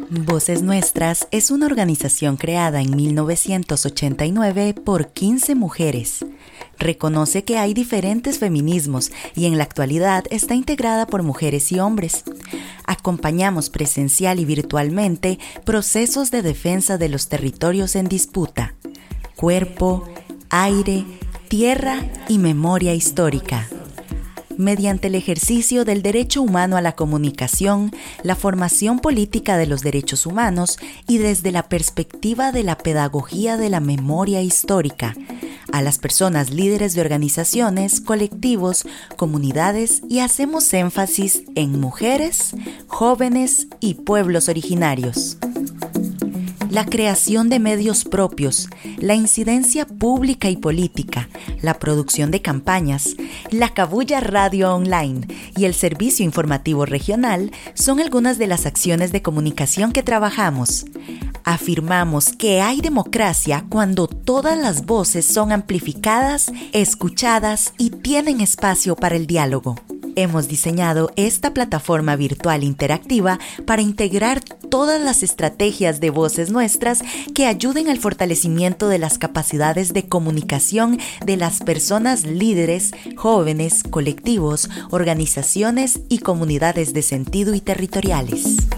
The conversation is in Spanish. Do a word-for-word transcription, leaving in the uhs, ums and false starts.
Voces Nuestras es una organización creada en mil novecientos ochenta y nueve por quince mujeres. Reconoce que hay diferentes feminismos y en la actualidad está integrada por mujeres y hombres. Acompañamos presencial y virtualmente procesos de defensa de los territorios en disputa, cuerpo, aire, tierra y memoria histórica. Mediante el ejercicio del derecho humano a la comunicación, la formación política de los derechos humanos y desde la perspectiva de la pedagogía de la memoria histórica, a las personas líderes de organizaciones, colectivos, comunidades y hacemos énfasis en mujeres, jóvenes y pueblos originarios. La creación de medios propios, la incidencia pública y política, la producción de campañas, la Cabuya Radio Online y el servicio informativo regional son algunas de las acciones de comunicación que trabajamos. Afirmamos que hay democracia cuando todas las voces son amplificadas, escuchadas y tienen espacio para el diálogo. Hemos diseñado esta plataforma virtual interactiva para integrar todas las estrategias de Voces Nuestras que ayuden al fortalecimiento de las capacidades de comunicación de las personas líderes, jóvenes, colectivos, organizaciones y comunidades de sentido y territoriales.